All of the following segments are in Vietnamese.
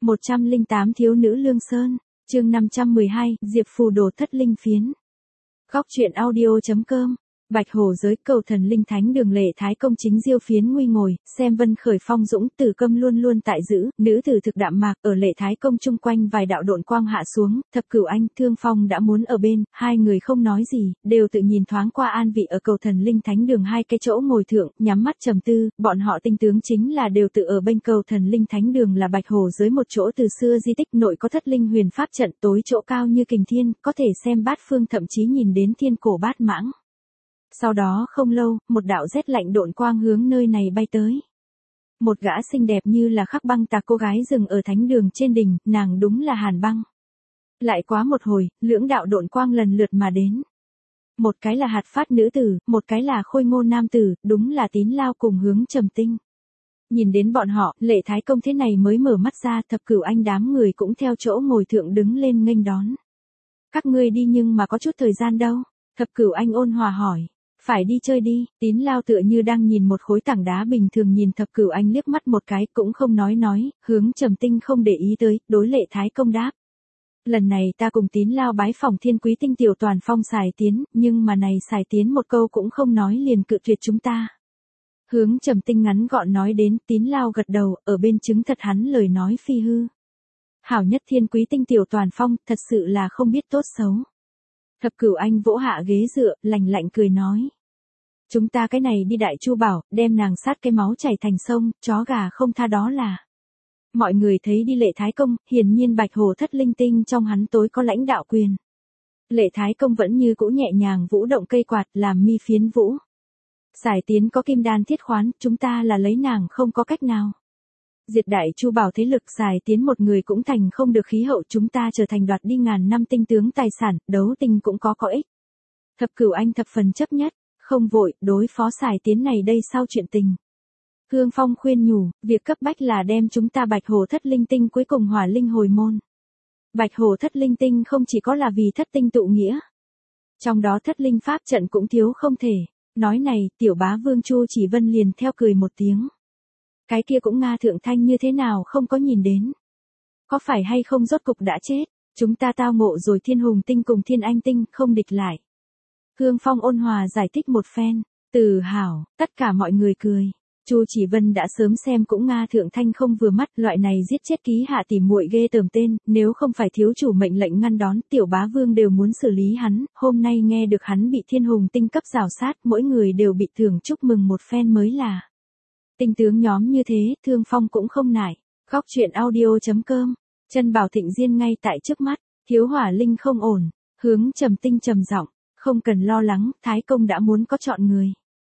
108 Thiếu nữ Lương Sơn, chương 512, Diệp Phù Đồ Thất Linh Phiến. Góc truyện audio.com. Bạch Hồ giới cầu thần linh thánh đường Lệ Thái Công chính diêu phiến nguy ngồi, xem Vân Khởi Phong dũng Tử Câm luôn luôn tại giữ, nữ tử thực đạm mạc ở Lệ Thái Công chung quanh vài đạo độn quang hạ xuống, Thập Cửu Anh, Thương Phong đã muốn ở bên, hai người không nói gì, đều tự nhìn thoáng qua an vị ở cầu thần linh thánh đường hai cái chỗ ngồi thượng, nhắm mắt trầm tư, bọn họ tinh tướng chính là đều tự ở bên cầu thần linh thánh đường là Bạch Hồ giới một chỗ từ xưa di tích nội có thất linh huyền pháp trận tối chỗ cao như kình thiên, có thể xem bát phương thậm chí nhìn đến thiên cổ bát mãng. Sau đó không lâu, một đạo rét lạnh độn quang hướng nơi này bay tới. Một gã xinh đẹp như là khắc băng tạc cô gái dừng ở thánh đường trên đỉnh, nàng đúng là Hàn Băng. Lại quá một hồi, lưỡng đạo độn quang lần lượt mà đến. Một cái là hạt phát nữ tử, một cái là khôi ngô nam tử, đúng là Tín Lao cùng Hướng Trầm Tinh. Nhìn đến bọn họ, Lệ Thái Công thế này mới mở mắt ra, Thập Cửu Anh đám người cũng theo chỗ ngồi thượng đứng lên nghênh đón. Các ngươi đi nhưng mà có chút thời gian đâu? Thập Cửu Anh ôn hòa hỏi. Phải đi chơi đi, Tín Lao tựa như đang nhìn một khối tảng đá bình thường nhìn Thập Cửu Anh liếc mắt một cái cũng không nói, Hướng Trầm Tinh không để ý tới, đối Lệ Thái Công đáp. Lần này ta cùng Tín Lao bái phòng Thiên Quý Tinh Tiểu Toàn Phong xài tiến, nhưng mà này xài tiến một câu cũng không nói liền cự tuyệt chúng ta. Hướng Trầm Tinh ngắn gọn nói đến, Tín Lao gật đầu, ở bên chứng thật hắn lời nói phi hư. Hảo nhất Thiên Quý Tinh Tiểu Toàn Phong, thật sự là không biết tốt xấu. Thập Cửu Anh vỗ hạ ghế dựa, lạnh lạnh cười nói. Chúng ta cái này đi Đại Chu Bảo, đem nàng sát cái máu chảy thành sông, chó gà không tha đó là. Mọi người thấy đi Lệ Thái Công, hiển nhiên Bạch Hồ thất linh tinh trong hắn tối có lãnh đạo quyền. Lệ Thái Công vẫn như cũ nhẹ nhàng vũ động cây quạt làm mi phiến vũ. Giải tiến có kim đan thiết khoán, chúng ta là lấy nàng không có cách nào. Diệt Đại Chu Bảo thế lực xài tiến một người cũng thành không được khí hậu, chúng ta trở thành đoạt đi ngàn năm tinh tướng tài sản, đấu tinh cũng có ích. Thập Cửu Anh thập phần chấp nhất, không vội, đối phó xài tiến này đây sau chuyện tình. Hương Phong khuyên nhủ, việc cấp bách là đem chúng ta Bạch Hồ thất linh tinh cuối cùng hỏa linh hồi môn. Bạch Hồ thất linh tinh không chỉ có là vì thất tinh tụ nghĩa. Trong đó thất linh pháp trận cũng thiếu không thể. Nói này, tiểu bá vương Chu Chỉ Vân liền theo cười một tiếng. Cái kia cũng Nga Thượng Thanh như thế nào không có nhìn đến. Có phải hay không rốt cục đã chết, chúng ta tao ngộ rồi Thiên Hùng Tinh cùng Thiên Anh Tinh không địch lại. Hương Phong ôn hòa giải thích một phen, từ hảo, tất cả mọi người cười. Chu Chỉ Vân đã sớm xem cũng Nga Thượng Thanh không vừa mắt, loại này giết chết ký hạ tỉ muội ghê tởm tên, nếu không phải thiếu chủ mệnh lệnh ngăn đón, tiểu bá vương đều muốn xử lý hắn, hôm nay nghe được hắn bị Thiên Hùng Tinh cấp rào sát, mỗi người đều bị thưởng chúc mừng một phen mới là. Tinh tướng nhóm như thế, Thương Phong cũng không nại. Góc truyện audio.com. Chân Bảo Thịnh Diên ngay tại trước mắt, thiếu hỏa linh không ổn, Hướng Trầm Tinh trầm giọng, không cần lo lắng, Thái Công đã muốn có chọn người.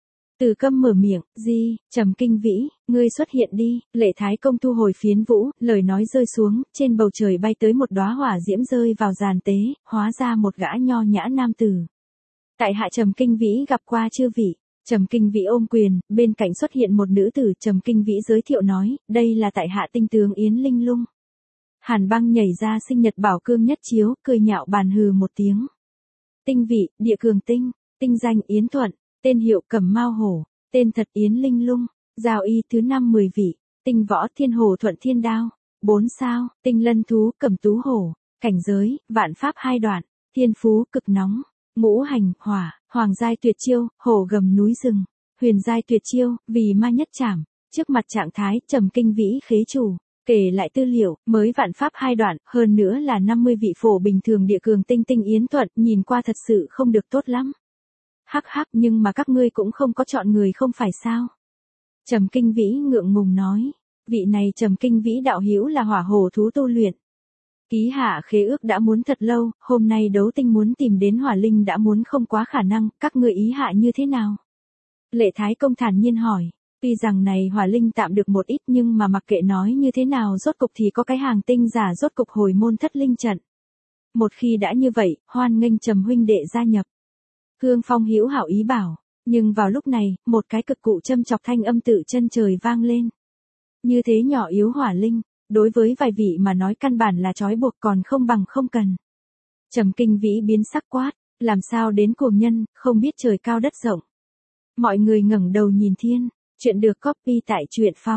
Từ Câm mở miệng, gì, Trầm Kinh Vĩ, ngươi xuất hiện đi, Lệ Thái Công thu hồi phiến vũ, lời nói rơi xuống, trên bầu trời bay tới một đóa hỏa diễm rơi vào giàn tế, hóa ra một gã nho nhã nam tử. Tại hạ Trầm Kinh Vĩ gặp qua chư vị. Trầm Kinh Vĩ ôm quyền, bên cạnh xuất hiện một nữ tử, Trầm Kinh Vĩ giới thiệu nói, đây là tại hạ tinh tướng Yến Linh Lung. Hàn Băng nhảy ra sinh nhật bảo cương nhất chiếu, cười nhạo bàn hừ một tiếng. Tinh vị, địa cường tinh, tinh danh Yến Thuận, tên hiệu Cẩm Mao Hổ, tên thật Yến Linh Lung, giao y thứ 5-10 vị, tinh võ Thiên Hồ Thuận Thiên Đao, 4 sao, tinh lân thú Cẩm Tú Hổ, cảnh giới, vạn pháp 2 đoạn, thiên phú cực nóng. Ngũ hành, hỏa, hoàng giai tuyệt chiêu, hổ gầm núi rừng, huyền giai tuyệt chiêu, vì ma nhất trảm, trước mặt trạng thái, Trầm Kinh Vĩ khế chủ, kể lại tư liệu, mới vạn pháp 2 đoạn, hơn nữa là 50 vị phổ bình thường địa cường tinh tinh Yến Thuận, nhìn qua thật sự không được tốt lắm. Hắc hắc, nhưng mà các ngươi cũng không có chọn người không phải sao? Trầm Kinh Vĩ ngượng ngùng nói, vị này Trầm Kinh Vĩ đạo hữu là hỏa hổ thú tu luyện. Ký hạ khế ước đã muốn thật lâu, hôm nay đấu tinh muốn tìm đến hỏa linh đã muốn không quá khả năng, các ngươi ý hạ như thế nào? Lệ Thái Công thản nhiên hỏi, tuy rằng này hỏa linh tạm được một ít nhưng mà mặc kệ nói như thế nào rốt cục thì có cái hàng tinh giả rốt cục hồi môn thất linh trận. Một khi đã như vậy, hoan nghênh Trầm huynh đệ gia nhập. Hương Phong hữu hảo ý bảo, nhưng vào lúc này, một cái cực cụ châm chọc thanh âm tự chân trời vang lên. Như thế nhỏ yếu hỏa linh. Đối với vài vị mà nói căn bản là trói buộc còn không bằng không cần. Trầm Kinh Vĩ biến sắc quát, làm sao đến cuồng nhân, không biết trời cao đất rộng. Mọi người ngẩng đầu nhìn thiên, chuyện được copy tại truyện phao.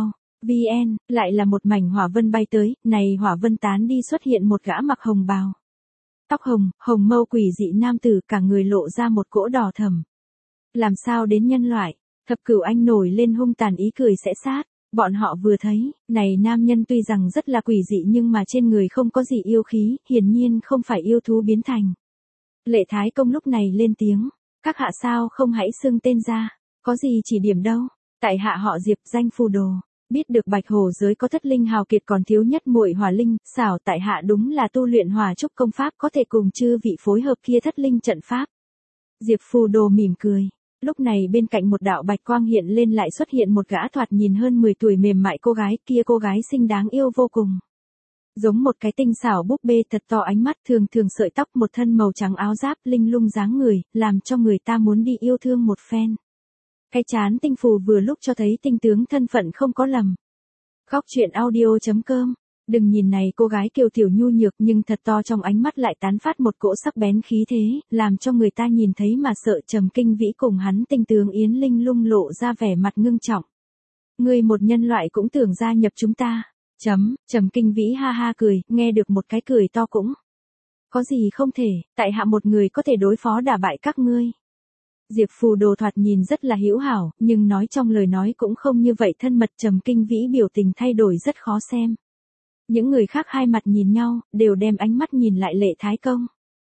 VN, lại là một mảnh hỏa vân bay tới, này hỏa vân tán đi xuất hiện một gã mặc hồng bào. Tóc hồng, hồng mâu quỷ dị nam tử, cả người lộ ra một cỗ đỏ thẫm. Làm sao đến nhân loại? Thập Cửu Anh nổi lên hung tàn ý cười sẽ sát. Bọn họ vừa thấy, này nam nhân tuy rằng rất là quỷ dị nhưng mà trên người không có gì yêu khí, hiển nhiên không phải yêu thú biến thành. Lệ Thái Công lúc này lên tiếng, các hạ sao không hãy xưng tên ra, có gì chỉ điểm đâu, tại hạ họ Diệp danh Phù Đồ, biết được Bạch Hồ giới có thất linh hào kiệt còn thiếu nhất muội hỏa linh, xảo tại hạ đúng là tu luyện hỏa trúc công pháp có thể cùng chư vị phối hợp kia thất linh trận pháp. Diệp Phù Đồ mỉm cười. Lúc này bên cạnh một đạo bạch quang hiện lên lại xuất hiện một gã thoạt nhìn hơn 10 tuổi mềm mại cô gái, kia cô gái xinh đáng yêu vô cùng. Giống một cái tinh xảo búp bê thật to, ánh mắt thường thường, sợi tóc, một thân màu trắng áo giáp linh lung dáng người, làm cho người ta muốn đi yêu thương một phen. Cái chán tinh phù vừa lúc cho thấy tinh tướng thân phận không có lầm. Góc truyện audio.com. Đừng nhìn này cô gái kiều tiểu nhu nhược nhưng thật to trong ánh mắt lại tán phát một cỗ sắc bén khí thế, làm cho người ta nhìn thấy mà sợ. Trầm Kinh Vĩ cùng hắn tinh tướng Yến Linh Lung lộ ra vẻ mặt ngưng trọng. Ngươi một nhân loại cũng tưởng gia nhập chúng ta. Trầm Kinh Vĩ ha ha cười, nghe được một cái cười to cũng. Có gì không thể, tại hạ một người có thể đối phó đả bại các ngươi. Diệp Phù Đồ thoạt nhìn rất là hữu hảo, nhưng nói trong lời nói cũng không như vậy thân mật. Trầm Kinh Vĩ biểu tình thay đổi rất khó xem. Những người khác hai mặt nhìn nhau, đều đem ánh mắt nhìn lại Lệ Thái Công.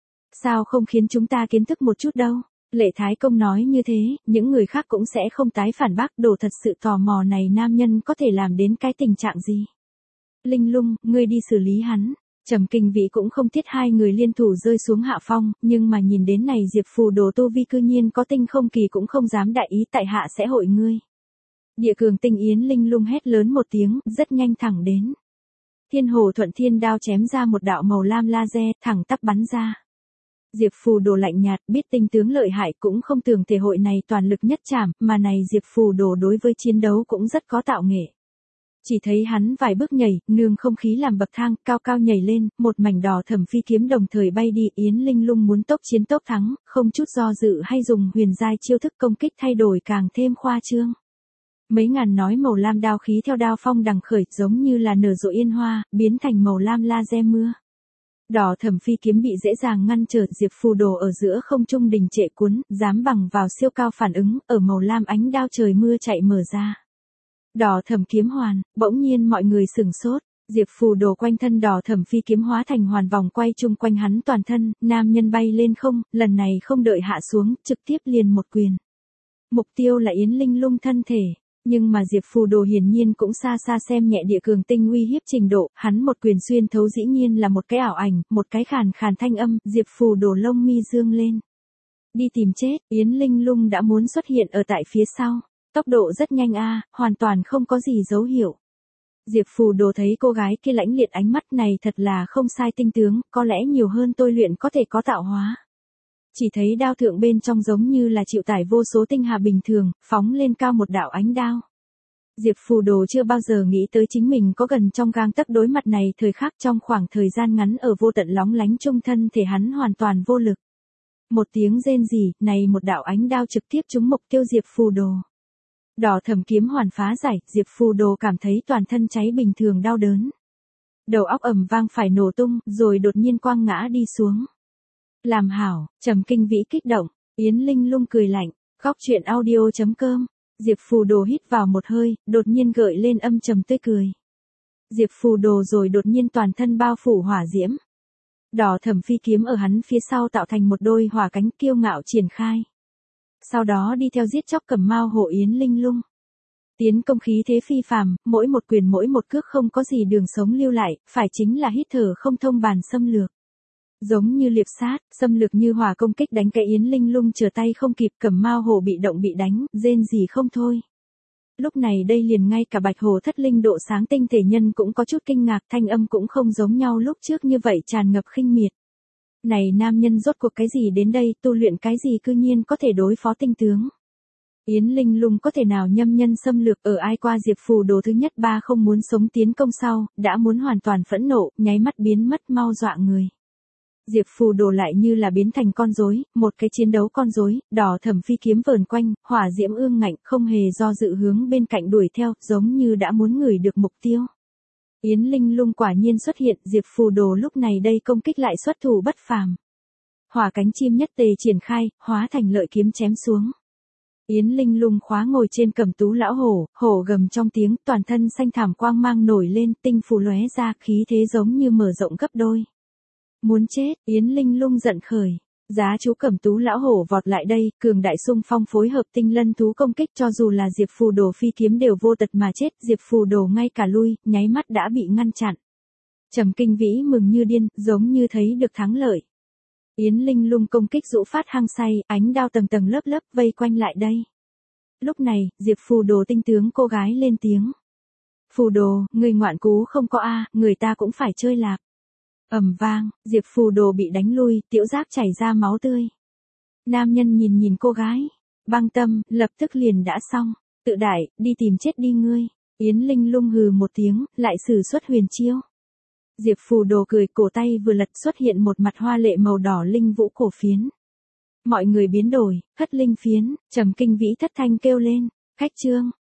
Sao không khiến chúng ta kiến thức một chút đâu? Lệ Thái Công nói như thế, những người khác cũng sẽ không tái phản bác. Đồ thật sự tò mò này nam nhân có thể làm đến cái tình trạng gì? Linh Lung, ngươi đi xử lý hắn. Trầm Kinh Vĩ cũng không thiết hai người liên thủ rơi xuống hạ phong, nhưng mà nhìn đến này Diệp Phù Đồ tu vi cư nhiên có tinh không kỳ cũng không dám đại ý, tại hạ sẽ hội ngươi. Địa cường tinh Yến Linh Lung hét lớn một tiếng, rất nhanh thẳng đến. Thiên Hồ Thuận Thiên đao chém ra một đạo màu lam laser, thẳng tắp bắn ra. Diệp Phù Đồ lạnh nhạt, biết tinh tướng lợi hại cũng không tưởng thể hội này toàn lực nhất trảm, mà này Diệp Phù Đồ đối với chiến đấu cũng rất có tạo nghệ. Chỉ thấy hắn vài bước nhảy, nương không khí làm bậc thang, cao cao nhảy lên, một mảnh đỏ thẫm phi kiếm đồng thời bay đi. Yến Linh Lung muốn tốc chiến tốc thắng, không chút do dự hay dùng huyền giai chiêu thức công kích thay đổi càng thêm khoa trương. Mấy ngàn nói màu lam đao khí theo đao phong đằng khởi, giống như là nở rộ yên hoa, biến thành màu lam laser mưa. Đỏ thẫm phi kiếm bị dễ dàng ngăn trở. Diệp Phù Đồ ở giữa không trung đình trệ cuốn, dám bằng vào siêu cao phản ứng, ở màu lam ánh đao trời mưa chạy mở ra. Đỏ thẫm kiếm hoàn, bỗng nhiên mọi người sửng sốt. Diệp Phù Đồ quanh thân đỏ thẫm phi kiếm hóa thành hoàn vòng quay chung quanh hắn toàn thân, nam nhân bay lên không, lần này không đợi hạ xuống, trực tiếp liền một quyền. Mục tiêu là Yến Linh Lung thân thể. Nhưng mà Diệp Phù Đồ hiển nhiên cũng xa xa xem nhẹ địa cường tinh uy hiếp trình độ, hắn một quyền xuyên thấu dĩ nhiên là một cái ảo ảnh, một cái khàn khàn thanh âm. Diệp Phù Đồ lông mi dương lên. Đi tìm chết, Yến Linh Lung đã muốn xuất hiện ở tại phía sau. Tốc độ rất nhanh hoàn toàn không có gì dấu hiệu. Diệp Phù Đồ thấy cô gái kia lãnh liệt ánh mắt này thật là không sai tinh tướng, có lẽ nhiều hơn tôi luyện có thể có tạo hóa. Chỉ thấy đao thượng bên trong giống như là chịu tải vô số tinh hà bình thường, phóng lên cao một đạo ánh đao. Diệp Phù Đồ chưa bao giờ nghĩ tới chính mình có gần trong gang tấc đối mặt này thời khắc. Trong khoảng thời gian ngắn ở vô tận lóng lánh trung thân thể hắn hoàn toàn vô lực. Một tiếng rên rỉ, này một đạo ánh đao trực tiếp trúng mục tiêu Diệp Phù Đồ. Đỏ thẫm kiếm hoàn phá giải, Diệp Phù Đồ cảm thấy toàn thân cháy bình thường đau đớn. Đầu óc ầm vang phải nổ tung, rồi đột nhiên quăng ngã đi xuống. Làm hảo, Trầm Kinh Vĩ kích động, Yến Linh Lung cười lạnh. Góc truyện audio.com. Diệp Phù Đồ hít vào một hơi, đột nhiên gợi lên âm trầm tươi cười. Diệp Phù Đồ rồi đột nhiên toàn thân bao phủ hỏa diễm. Đỏ thẫm phi kiếm ở hắn phía sau tạo thành một đôi hỏa cánh kiêu ngạo triển khai. Sau đó đi theo giết chóc Cẩm Mao hộ Yến Linh Lung. Tiến công khí thế phi phàm, mỗi một quyền mỗi một cước không có gì đường sống lưu lại, phải chính là hít thở không thông bàn xâm lược. Giống như liệp sát, xâm lược như hỏa công kích đánh cái Yến Linh Lung trở tay không kịp. Cẩm Mao Hồ bị động bị đánh, rên gì không thôi. Lúc này đây liền ngay cả Bạch Hồ thất linh độ sáng tinh thể nhân cũng có chút kinh ngạc, thanh âm cũng không giống nhau lúc trước như vậy tràn ngập khinh miệt. Này nam nhân rốt cuộc cái gì đến đây, tu luyện cái gì cư nhiên có thể đối phó tinh tướng. Yến Linh Lung có thể nào nhâm nhân xâm lược ở ai qua. Diệp Phù Đồ thứ nhất ba không muốn sống tiến công sau, đã muốn hoàn toàn phẫn nộ, nháy mắt biến mất mau dọa người. Diệp Phù Đồ lại như là biến thành con rối, một cái chiến đấu con rối, đỏ thẫm phi kiếm vờn quanh, hỏa diễm ương ngạnh, không hề do dự hướng bên cạnh đuổi theo, giống như đã muốn ngửi được mục tiêu. Yến Linh Lung quả nhiên xuất hiện, Diệp Phù Đồ lúc này đây công kích lại xuất thủ bất phàm. Hỏa cánh chim nhất tề triển khai, hóa thành lợi kiếm chém xuống. Yến Linh Lung khóa ngồi trên Cẩm Tú lão hổ, hổ gầm trong tiếng, toàn thân xanh thảm quang mang nổi lên, tinh phù lóe ra, khí thế giống như mở rộng gấp đôi. Muốn chết, Yến Linh Lung giận khởi. Giá chú Cẩm Tú lão hổ vọt lại đây, cường đại xung phong phối hợp tinh lân thú công kích, cho dù là Diệp Phù Đồ phi kiếm đều vô tật mà chết, Diệp Phù Đồ ngay cả lui, nháy mắt đã bị ngăn chặn. Trầm Kinh Vĩ mừng như điên, giống như thấy được thắng lợi. Yến Linh Lung công kích dụ phát hăng say, ánh đao tầng tầng lớp lớp vây quanh lại đây. Lúc này, Diệp Phù Đồ tinh tướng cô gái lên tiếng. Phù Đồ, người ngoạn cú không có a, người ta cũng phải chơi lạc. Ầm vang, Diệp Phù Đồ bị đánh lui, tiểu giáp chảy ra máu tươi. Nam nhân nhìn nhìn cô gái, băng tâm, lập tức liền đã xong. Tự đại, đi tìm chết đi ngươi. Yến Linh Lung hừ một tiếng, lại sử xuất huyền chiêu. Diệp Phù Đồ cười, cổ tay vừa lật xuất hiện một mặt hoa lệ màu đỏ linh vũ cổ phiến. Mọi người biến đổi, hất linh phiến, Trầm Kinh Vĩ thất thanh kêu lên, khách trương.